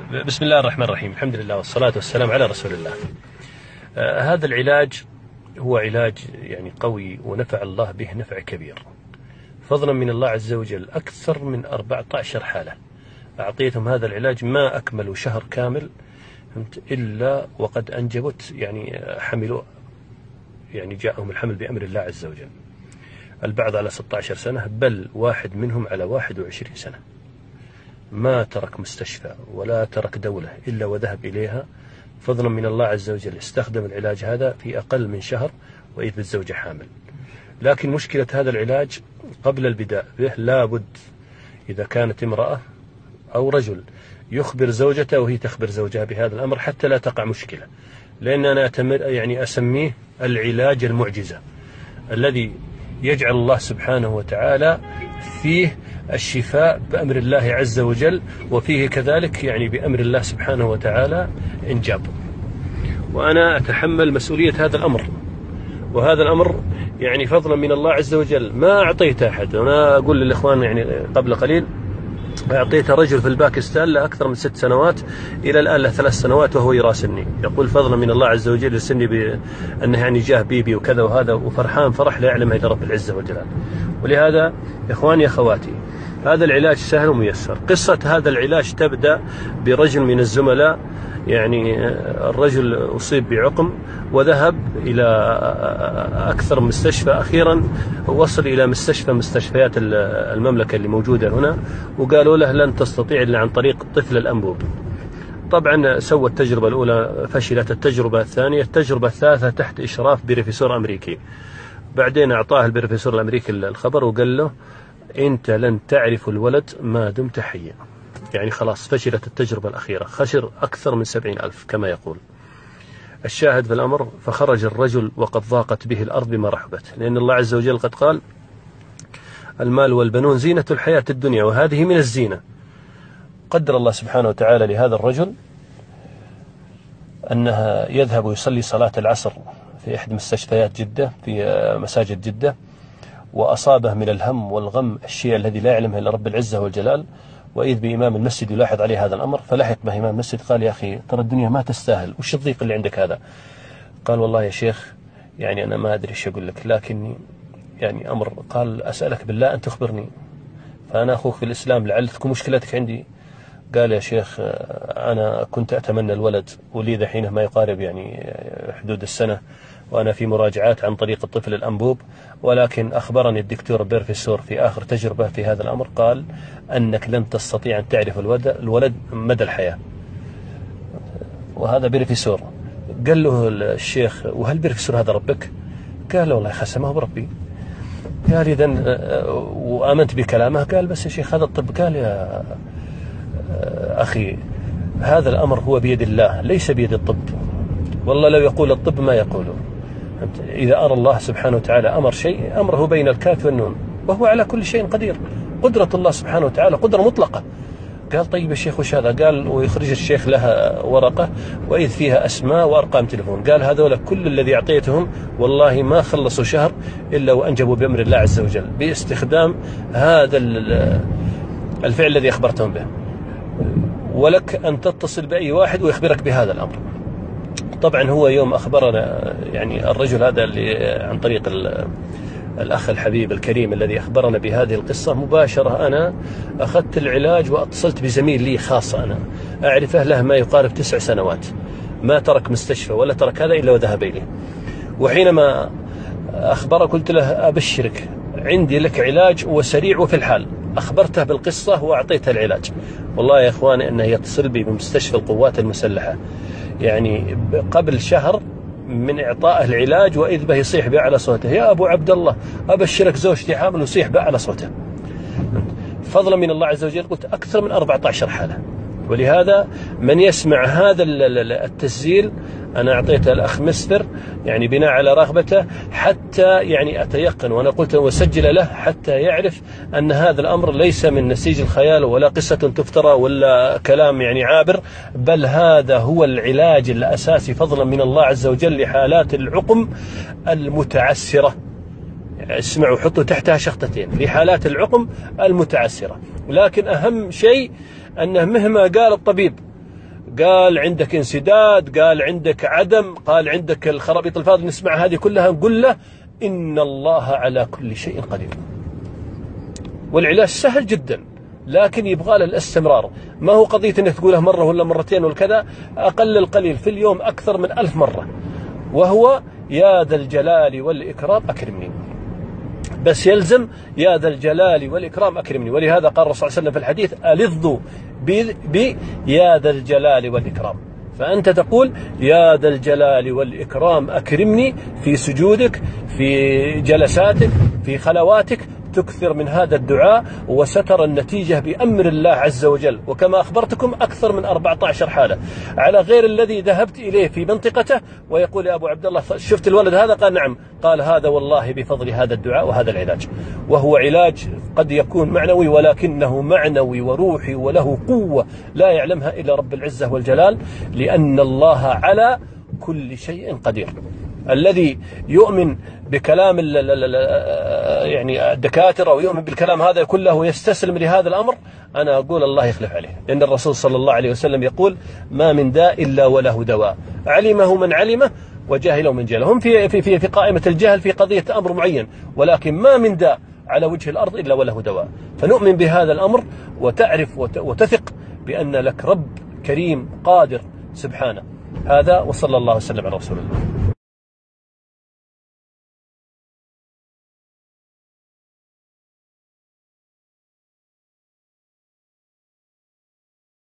بسم الله الرحمن الرحيم. الحمد لله والصلاة والسلام على رسول الله. هذا العلاج هو علاج يعني قوي ونفع الله به نفع كبير، فضلا من الله عز وجل. أكثر من 14 حالة أعطيتهم هذا العلاج، ما أكملوا شهر كامل إلا وقد أنجبت، يعني حملوا، يعني جاءهم الحمل بأمر الله عز وجل. البعض على 16 سنة، بل واحد منهم على 21 سنة. ما ترك مستشفى ولا ترك دولة إلا وذهب إليها، فضلا من الله عز وجل. استخدم العلاج هذا في أقل من شهر وإذ بالزوجة حامل. لكن مشكلة هذا العلاج قبل البداء به لابد إذا كانت امرأة أو رجل يخبر زوجته وهي تخبر زوجها بهذا الأمر حتى لا تقع مشكلة، لأن أنا يعني أسميه العلاج المعجزة الذي يجعل الله سبحانه وتعالى فيه الشفاء بأمر الله عز وجل، وفيه كذلك يعني بأمر الله سبحانه وتعالى إنجاب. وأنا أتحمل مسؤولية هذا الأمر، وهذا الأمر يعني فضلا من الله عز وجل ما أعطيت أحد. أنا أقول للإخوان يعني قبل قليل أعطيت رجل في الباكستان لأكثر من 6 سنوات، إلى الآن له 3 سنوات وهو يراسلني يقول فضلا من الله عز وجل يرسلني بأنه يعني جاه بيبي وكذا وهذا، وفرحان فرح لا يعلم إلا رب العزة والجلال. ولهذا إخواني أخواتي، هذا العلاج سهل وميسر. قصة هذا العلاج تبدأ برجل من الزملاء، يعني الرجل أصيب بعقم وذهب إلى أكثر من مستشفى، أخيرا وصل إلى مستشفيات المملكة اللي موجودة هنا، وقالوا له لن تستطيع إلا عن طريق الطفل الأنبوب. طبعا سوى التجربة الأولى، فشلت التجربة الثانية، التجربة الثالثة تحت إشراف بروفيسور أمريكي. بعدين أعطاه البروفيسور الأمريكي الخبر وقال له أنت لن تعرف الولد ما دمت حيا. يعني خلاص فشلت التجربة الأخيرة، خسر أكثر من 70,000 كما يقول. الشاهد في الأمر، فخرج الرجل وقد ضاقت به الأرض بما رحبت، لأن الله عز وجل قد قال المال والبنون زينة الحياة الدنيا، وهذه من الزينة. قدر الله سبحانه وتعالى لهذا الرجل أنها يذهب ويصلي صلاة العصر في إحدى مستشفيات جدة، في مساجد جدة، وأصابه من الهم والغم الشيء الذي لا يعلمه إلا رب العزة والجلال. وإذ بإمام المسجد يلاحظ عليه هذا الأمر، فلحق به إمام المسجد قال يا أخي ترى الدنيا ما تستاهل، وش الضيق اللي عندك هذا؟ قال والله يا شيخ يعني أنا ما أدري إيش أقول لك، لكن يعني أمر. قال أسألك بالله أن تخبرني، فأنا أخوك في الإسلام لعل تكون مشكلتك عندي. قال يا شيخ أنا كنت أتمنى الولد، ولي ذحين ما يقارب يعني حدود السنة، وأنا في مراجعات عن طريق الطفل الأنبوب، ولكن أخبرني الدكتور بيرفيسور في آخر تجربة في هذا الأمر قال أنك لن تستطيع أن تعرف الولد مدى الحياة. وهذا بيرفيسور. قال له الشيخ وهل بيرفيسور هذا ربك؟ قال والله خسمه بربي. قال إذن وآمنت بكلامه. قال بس يا شيخ هذا الطب. قال يا أخي هذا الأمر هو بيد الله ليس بيد الطب، والله لو يقول الطب ما يقوله. إذا أرى الله سبحانه وتعالى أمر شيء أمره بين الكاف والنون، وهو على كل شيء قدير. قدرة الله سبحانه وتعالى قدرة مطلقة. قال طيب يا شيخ وش هذا؟ قال ويخرج الشيخ لها ورقة وإذ فيها أسماء وأرقام تلفون. قال هذول كل الذي أعطيتهم والله ما خلصوا شهر إلا وأنجبوا بأمر الله عز وجل باستخدام هذا الفعل الذي أخبرتهم به. ولك أن تتصل بأي واحد ويخبرك بهذا الأمر. طبعا هو يوم أخبرنا يعني الرجل هذا اللي عن طريق الأخ الحبيب الكريم الذي أخبرنا بهذه القصة، مباشرة أنا أخذت العلاج واتصلت بزميل لي خاصة أنا أعرفه له ما يقارب 9 سنوات، ما ترك مستشفى ولا ترك هذا إلا وذهب إليه. وحينما أخبره قلت له أبشرك عندي لك علاج وسريع وفي الحال. أخبرته بالقصة وأعطيته العلاج. والله يا إخواني أنه يتصل بي بمستشفى القوات المسلحة يعني قبل شهر من إعطائه العلاج، وإذ به يصيح بأعلى صوته يا أبو عبد الله أبشرك زوجتي حامل، ويصيح بأعلى صوته. فضلا من الله عز وجل قلت أكثر من 14 حالة. ولهذا من يسمع هذا التسجيل أنا أعطيته الأخ مستر يعني بناء على رغبته حتى يعني أتيقن، وأنا قلت وسجل له حتى يعرف أن هذا الأمر ليس من نسيج الخيال ولا قصة تفترى ولا كلام يعني عابر، بل هذا هو العلاج الأساسي فضلا من الله عز وجل لحالات العقم المتعسرة. اسمعوا حطوا تحتها شخطتين لحالات العقم المتعسرة. لكن أهم شيء أنه مهما قال الطبيب قال عندك انسداد، قال عندك عدم، قال عندك الخرابيط الفاضل، نسمع هذه كلها نقول له إن الله على كل شيء قدير. والعلاج سهل جدا، لكن يبغى له الاستمرار. ما هو قضية انك تقوله مرة ولا مرتين ولا كذا، اقل القليل في اليوم اكثر من 1000 مرة، وهو يا ذا الجلال والإكرام أكرمني. بس يلزم يا ذا الجلال والإكرام أكرمني. ولهذا قال الرسول صلى الله عليه وسلم في الحديث ألظوا بيا ذا الجلال والإكرام. فأنت تقول يا ذا الجلال والإكرام أكرمني في سجودك، في جلساتك، في خلواتك، تكثر من هذا الدعاء، وسترى النتيجة بأمر الله عز وجل. وكما أخبرتكم أكثر من 14 حالة، على غير الذي ذهبت إليه في منطقته ويقول يا أبو عبد الله شفت الولد هذا؟ قال نعم. قال هذا والله بفضل هذا الدعاء وهذا العلاج. وهو علاج قد يكون معنوي، ولكنه معنوي وروحي، وله قوة لا يعلمها إلا رب العزة والجلال، لأن الله على كل شيء قدير. الذي يؤمن بكلام يعني الدكاترة ويؤمن بالكلام هذا كله ويستسلم لهذا الأمر، أنا أقول الله يخلف عليه. لأن الرسول صلى الله عليه وسلم يقول ما من داء إلا وله دواء، علمه من علمه وجاهله من جهله. هم في قائمة الجهل في قضية أمر معين، ولكن ما من داء على وجه الأرض إلا وله دواء. فنؤمن بهذا الأمر وتعرف وتثق بأن لك رب كريم قادر سبحانه. هذا وصلى الله وسلم على رسول الله.